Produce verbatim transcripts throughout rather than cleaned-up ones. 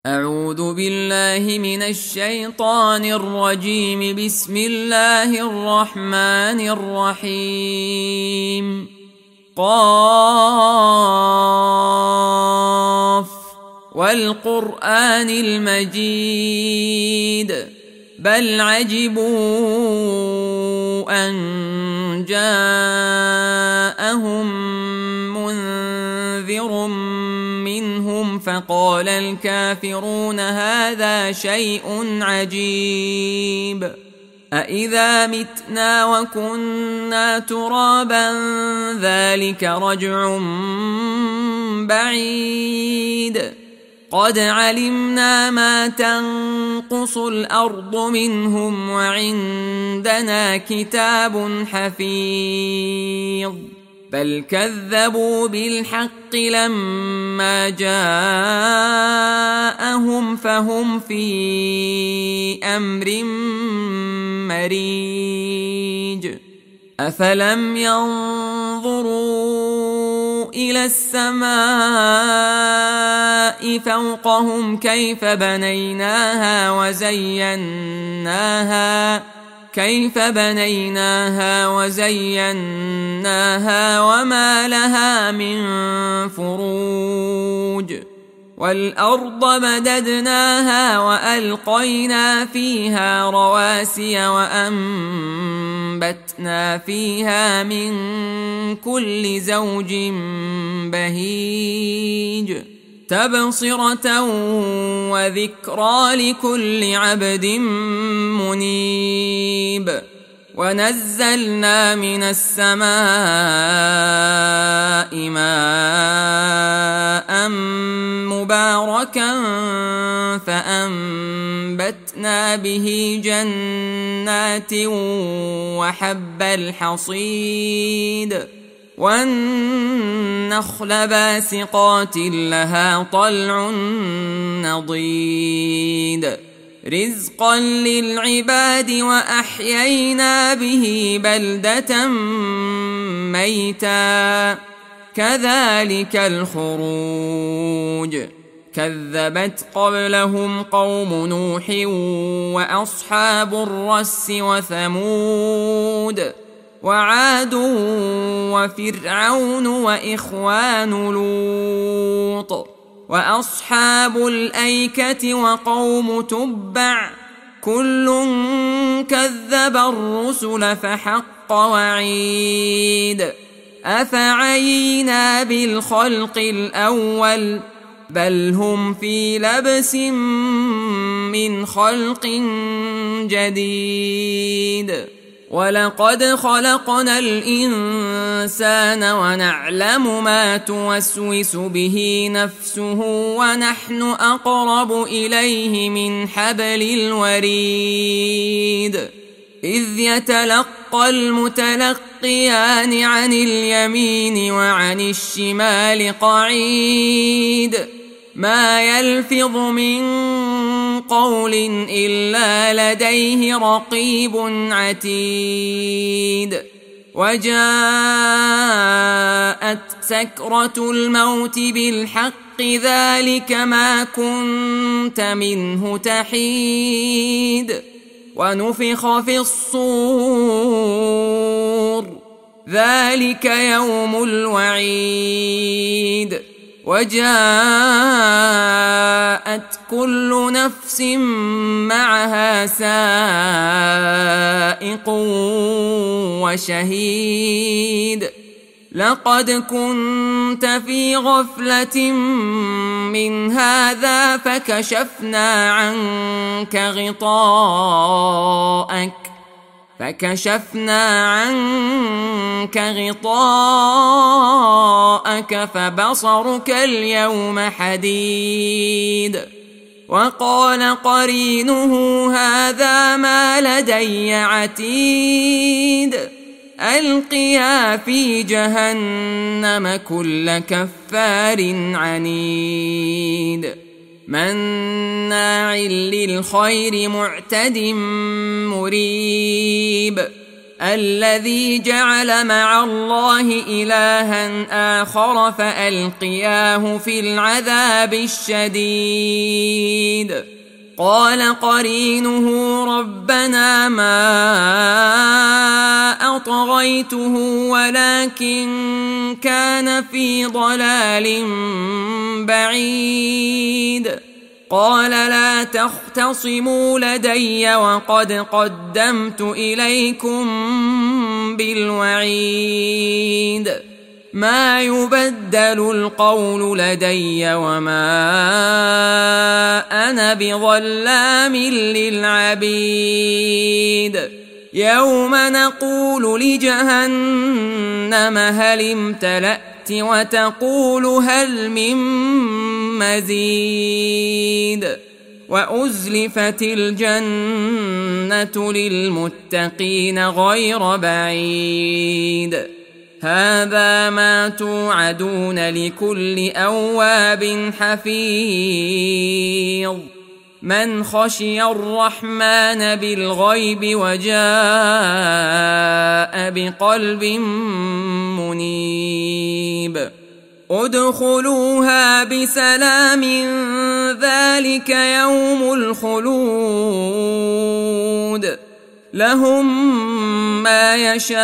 أعوذ بالله من الشيطان الرجيم. بسم الله الرحمن الرحيم. قاف والقرآن المجيد بل عجبوا أن جاءهم منذر منهم فقال الكافرون هذا شيء عجيب أإذا متنا وكنا ترابا ذلك رجع بعيد قد علمنا ما تنقص الأرض منهم وعندنا كتاب حفيظ بل كذبوا بالحق لما جاءهم فهم في أمر مريج أفلم ينظروا إلى السماء فوقهم كيف بنيناها وزيناها كيف بنيناها وزيناها وما لها من فروج والأرض مددناها وألقينا فيها رواسي وأنبتنا فيها من كل زوج بهيج تبصرة وذكرى لكل عبد منيب ونزلنا من السماء ماء مباركا فأنبتنا به جنات وحب الحصيد والنخل باسقات لها طلع نضيد رزقا للعباد وأحيينا به بلدة ميتا كذلك الخروج كذبت قبلهم قوم نوح وأصحاب الرس وثمود وعاد وفرعون وإخوان لوط وأصحاب الأيكة وقوم تبع كل كذب الرسل فحق وعيد أفعينا بالخلق الأول بل هم في لبس من خلق جديد ولقد خلقنا الإنسان ونعلم ما توسوس به نفسه ونحن أقرب إليه من حبل الوريد إذ يتلقى المتلقيان عن اليمين وعن الشمال قعيد ما يلفظ من قول إلا لديه رقيب عتيد وجاءت سكرة الموت بالحق ذلك ما كنت منه تحيد ونفخ في الصور ذلك يوم الوعيد وجاءت كل نفس معها سائق وشهيد لقد كنت في غفلة من هذا فكشفنا عنك غطاءك فكشفنا عنك غطاءك فبصرك اليوم حديد وقال قرينه هذا ما لدي عتيد ألقيا في جهنم كل كفار عنيد مناع للخير معتد مريب الذي جعل مع الله إلها آخر فألقياه في العذاب الشديد قال قرينه ربنا ما أطغيته ولكن كان في ضلال بعيد. قال لا تختصموا لدي وقد قدمت إليكم بالوعيد. ما يبدل القول لدي وما أنا بظلام للعبيد. يوم نقول لجهنم هل امتلأت وتقول هل من مزيد. وأزلفت الجنة للمتقين غير بعيد. هذا ما توعدون لكل أواب حفيظ. من خشي الرحمن بالغيب وجاء بقلب منيب. ادخلوها بسلام ذلك يوم الخلود. لهم ما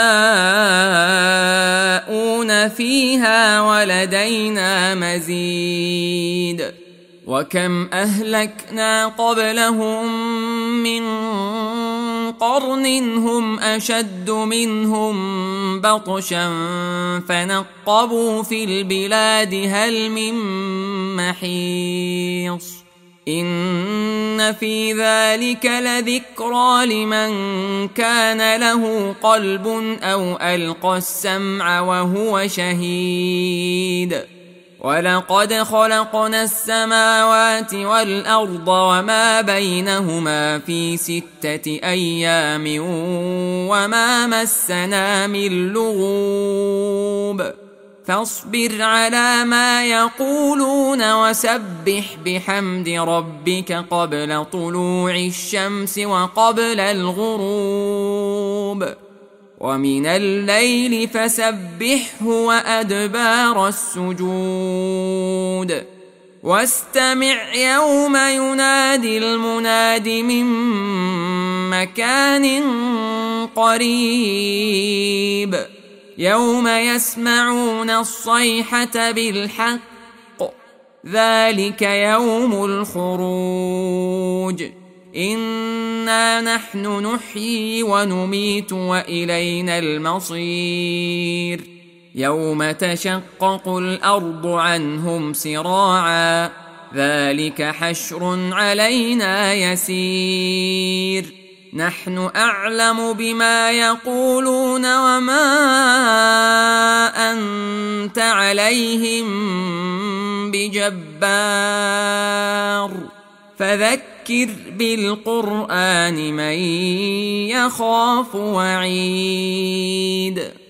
يشاءون فيها ولدينا مزيد. وكم أهلكنا قبلهم من قرن هم أشد منهم بطشا فنقبوا في البلاد هل من محيص. إن في ذلك لذكرى لمن كان له قلب أو ألقى السمع وهو شهيد. ولقد خلقنا السماوات والأرض وما بينهما في ستة أيام وما مسنا من لغوب. فاصبر على ما يقولون وسبح بحمد ربك قبل طلوع الشمس وقبل الغروب. ومن الليل فسبحه وأدبار السجود. واستمع يوم ينادي المناد من مكان قريب. يوم يسمعون الصيحة بالحق ذلك يوم الخروج. إنا نحن نحيي ونميت وإلينا المصير. يوم تشقق الأرض عنهم سراعا ذلك حشر علينا يسير. نحن أعلم بما يقولون وما أنت عليهم بجبار. فذكر بالقرآن من يخاف وعيد.